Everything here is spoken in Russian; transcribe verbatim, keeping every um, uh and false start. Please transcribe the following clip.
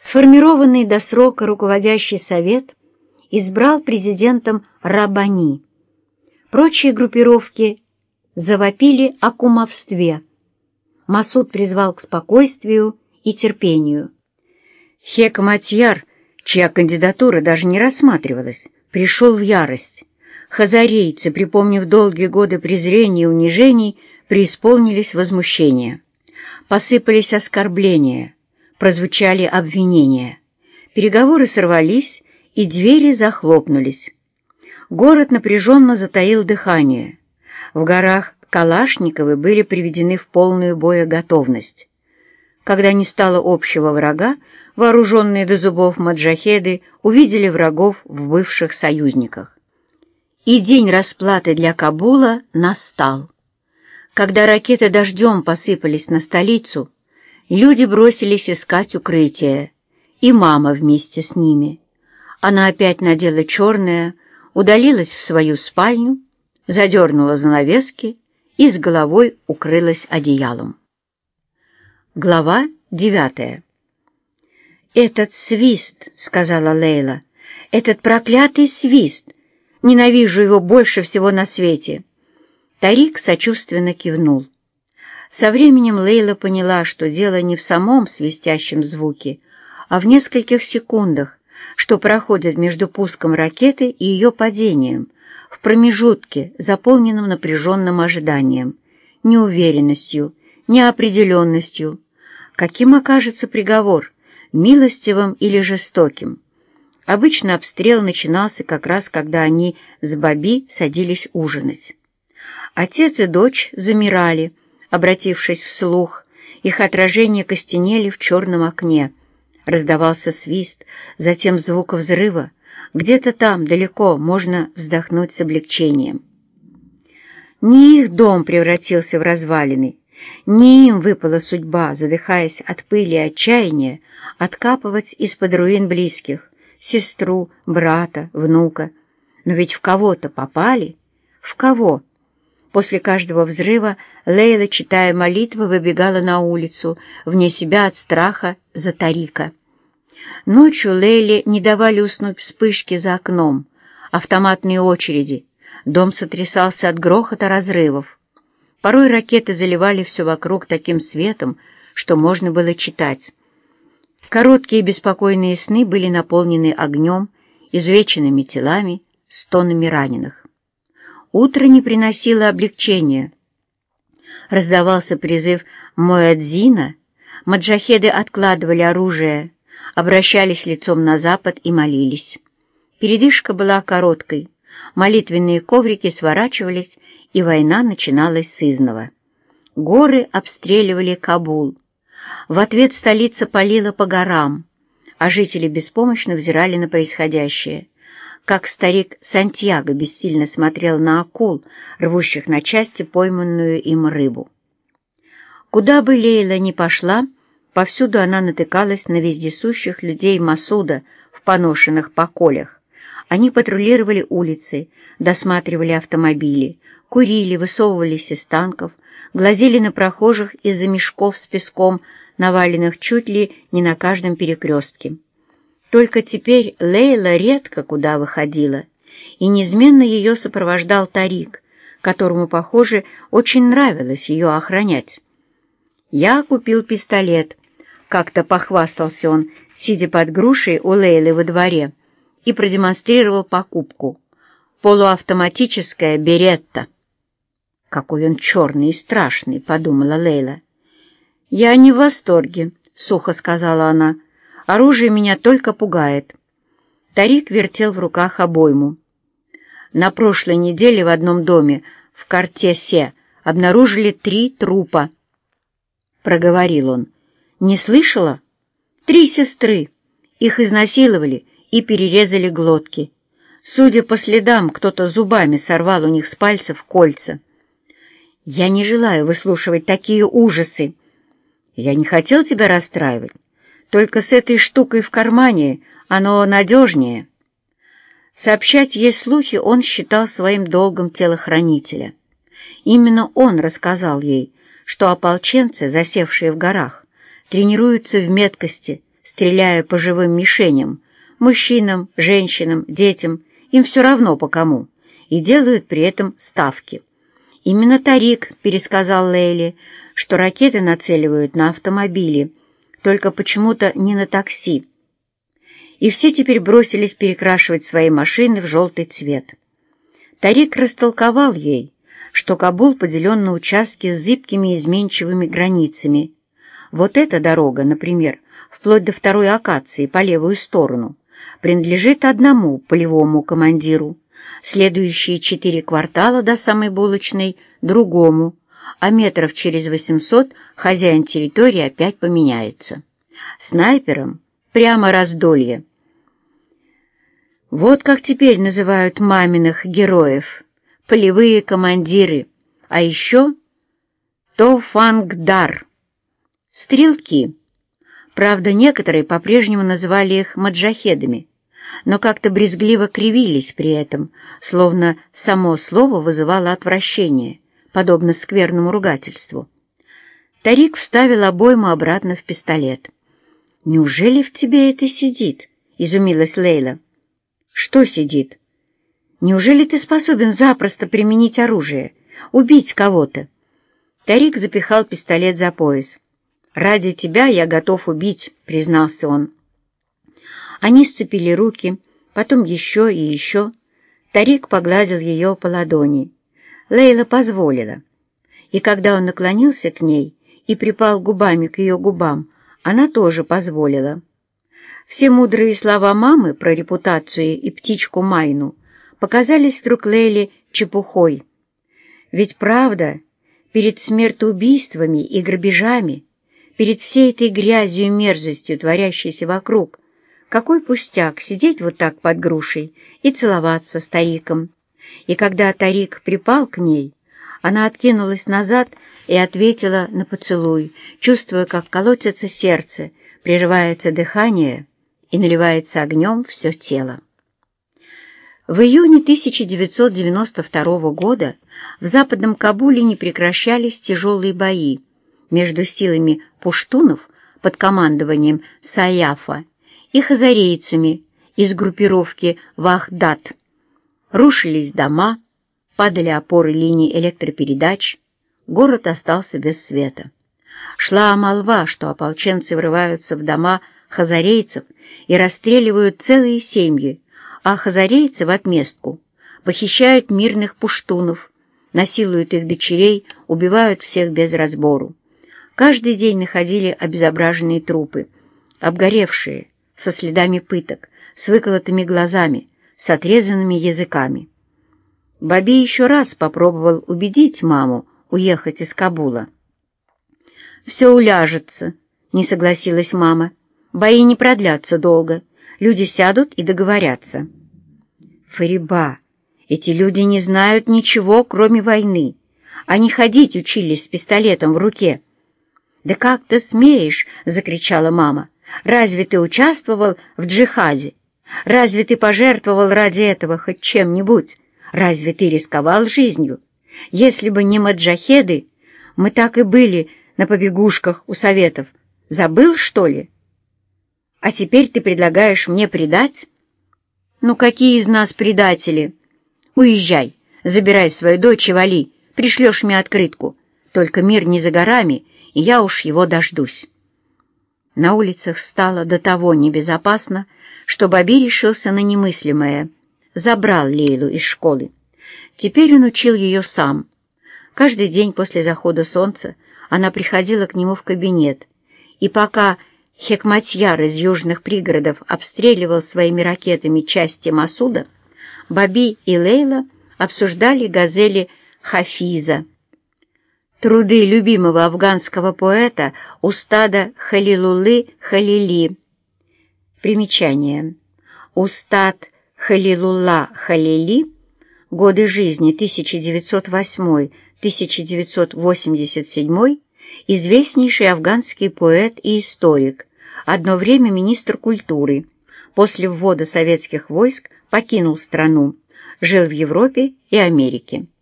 Сформированный до срока руководящий совет избрал президентом Раббани. Прочие группировки завопили о кумовстве. Масуд призвал к спокойствию и терпению. Хекматьяр, чья кандидатура даже не рассматривалась, пришел в ярость. Хазарейцы, припомнив долгие годы презрения и унижений, преисполнились возмущения. Посыпались оскорбления, прозвучали обвинения. Переговоры сорвались, и двери захлопнулись. Город напряженно затаил дыхание. В горах Калашниковы были приведены в полную боеготовность. Когда не стало общего врага, вооруженные до зубов маджахеды увидели врагов в бывших союзниках. И день расплаты для Кабула настал. Когда ракеты дождем посыпались на столицу, люди бросились искать укрытие, и мама вместе с ними. Она опять надела черное, удалилась в свою спальню, задернула занавески и с головой укрылась одеялом. Глава девятая. «Этот свист», — сказала Лейла, — «этот проклятый свист! Ненавижу его больше всего на свете!» Тарик сочувственно кивнул. Со временем Лейла поняла, что дело не в самом свистящем звуке, а в нескольких секундах, что проходит между пуском ракеты и ее падением, в промежутке, заполненном напряженным ожиданием, неуверенностью, неопределенностью. Каким окажется приговор, милостивым или жестоким? Обычно обстрел начинался как раз, когда они с Баби садились ужинать. Отец и дочь замирали, обратившись вслух, их отражения костенели в черном окне. Раздавался свист, затем звук взрыва. Где-то там, далеко, можно вздохнуть с облегчением. Не их дом превратился в развалины, не им выпала судьба, задыхаясь от пыли и отчаяния, откапывать из-под руин близких, сестру, брата, внука. Но ведь в кого-то попали. В кого? После каждого взрыва Лейла, читая молитвы, выбегала на улицу, вне себя от страха за Тарика. Ночью Лейле не давали уснуть вспышки за окном, автоматные очереди. Дом сотрясался от грохота разрывов. Порой ракеты заливали все вокруг таким светом, что можно было читать. Короткие беспокойные сны были наполнены огнем, изувеченными телами, стонами раненых. Утро не приносило облегчения. Раздавался призыв муэдзина, маджахеды откладывали оружие, обращались лицом на запад и молились. Передышка была короткой, молитвенные коврики сворачивались, и война начиналась сызнова. Горы обстреливали Кабул. В ответ столица палила по горам, а жители беспомощно взирали на происходящее, как старик Сантьяго бессильно смотрел на акул, рвущих на части пойманную им рыбу. Куда бы Лейла ни пошла, повсюду она натыкалась на вездесущих людей Масуда в поношенных поколях. Они патрулировали улицы, досматривали автомобили, курили, высовывались из танков, глазели на прохожих из-за мешков с песком, наваленных чуть ли не на каждом перекрестке. Только теперь Лейла редко куда выходила, и неизменно ее сопровождал Тарик, которому, похоже, очень нравилось ее охранять. «Я купил пистолет», — как-то похвастался он, сидя под грушей у Лейлы во дворе, и продемонстрировал покупку. Полуавтоматическая «Беретта». «Какой он черный и страшный», — подумала Лейла. «Я не в восторге», — сухо сказала она. «Оружие меня только пугает». Тарик вертел в руках обойму. «На прошлой неделе в одном доме в Картесе обнаружили три трупа», — проговорил он. «Не слышала? Три сестры. Их изнасиловали и перерезали глотки. Судя по следам, кто-то зубами сорвал у них с пальцев кольца». «Я не желаю выслушивать такие ужасы». «Я не хотел тебя расстраивать. Только с этой штукой в кармане оно надежнее». Сообщать ей слухи он считал своим долгом телохранителя. Именно он рассказал ей, что ополченцы, засевшие в горах, тренируются в меткости, стреляя по живым мишеням, мужчинам, женщинам, детям, им все равно по кому, и делают при этом ставки. Именно Тарик пересказал Лейле, что ракеты нацеливают на автомобили, только почему-то не на такси. И все теперь бросились перекрашивать свои машины в желтый цвет. Тарик растолковал ей, что Кабул поделен на участки с зыбкими изменчивыми границами. Вот эта дорога, например, вплоть до второй акации по левую сторону, принадлежит одному полевому командиру, следующие четыре квартала до самой булочной — другому, а метров через восемьсот хозяин территории опять поменяется. Снайпером прямо раздолье. Вот как теперь называют маминых героев — полевые командиры, а еще Тофангдар — стрелки. Правда, некоторые по-прежнему называли их маджахедами, но как-то брезгливо кривились при этом, словно само слово вызывало отвращение, подобно скверному ругательству. Тарик вставил обойму обратно в пистолет. «Неужели в тебе это сидит?» — изумилась Лейла. «Что сидит? Неужели ты способен запросто применить оружие, убить кого-то?» Тарик запихал пистолет за пояс. «Ради тебя я готов убить», — признался он. Они сцепили руки, потом еще и еще. Тарик погладил ее по ладони. Лейла позволила. И когда он наклонился к ней и припал губами к ее губам, она тоже позволила. Все мудрые слова мамы про репутацию и птичку Майну показались вдруг Лейле чепухой. Ведь правда, перед смертоубийствами и грабежами, перед всей этой грязью и мерзостью, творящейся вокруг, какой пустяк сидеть вот так под грушей и целоваться с Тариком. И когда Тарик припал к ней, она откинулась назад и ответила на поцелуй, чувствуя, как колотится сердце, прерывается дыхание и наливается огнем все тело. В июне тысяча девятьсот девяносто второго года в западном Кабуле не прекращались тяжелые бои между силами пуштунов под командованием Саяфа и хазарейцами из группировки Вахдат. Рушились дома, падали опоры линий электропередач, город остался без света. Шла молва, что ополченцы врываются в дома хазарейцев и расстреливают целые семьи, а хазарейцы в отместку похищают мирных пуштунов, насилуют их дочерей, убивают всех без разбору. Каждый день находили обезображенные трупы, обгоревшие, со следами пыток, с выколотыми глазами, с отрезанными языками. Баби еще раз попробовал убедить маму уехать из Кабула. «Все уляжется», — не согласилась мама. «Бои не продлятся долго. Люди сядут и договорятся». «Фариба, эти люди не знают ничего, кроме войны. Они ходить учились с пистолетом в руке». «Да как ты смеешь?» — закричала мама. «Разве ты участвовал в джихаде? Разве ты пожертвовал ради этого хоть чем-нибудь? Разве ты рисковал жизнью? Если бы не маджахеды, мы так и были на побегушках у советов. Забыл, что ли? А теперь ты предлагаешь мне предать? Ну, какие из нас предатели? Уезжай, забирай свою дочь и вали, пришлешь мне открытку. Только мир не за горами, и я уж его дождусь». На улицах стало до того небезопасно, что Баби решился на немыслимое. Забрал Лейлу из школы. Теперь он учил ее сам. Каждый день после захода солнца она приходила к нему в кабинет, и пока Хекматьяр из южных пригородов обстреливал своими ракетами части Масуда, Баби и Лейла обсуждали газели Хафиза, труды любимого афганского поэта Устада Халилуллы Халили. Примечание. Устад Халилулла Халили, годы жизни тысяча девятьсот восьмой — тысяча девятьсот восемьдесят седьмой, известнейший афганский поэт и историк, одно время министр культуры. После ввода советских войск покинул страну, жил в Европе и Америке.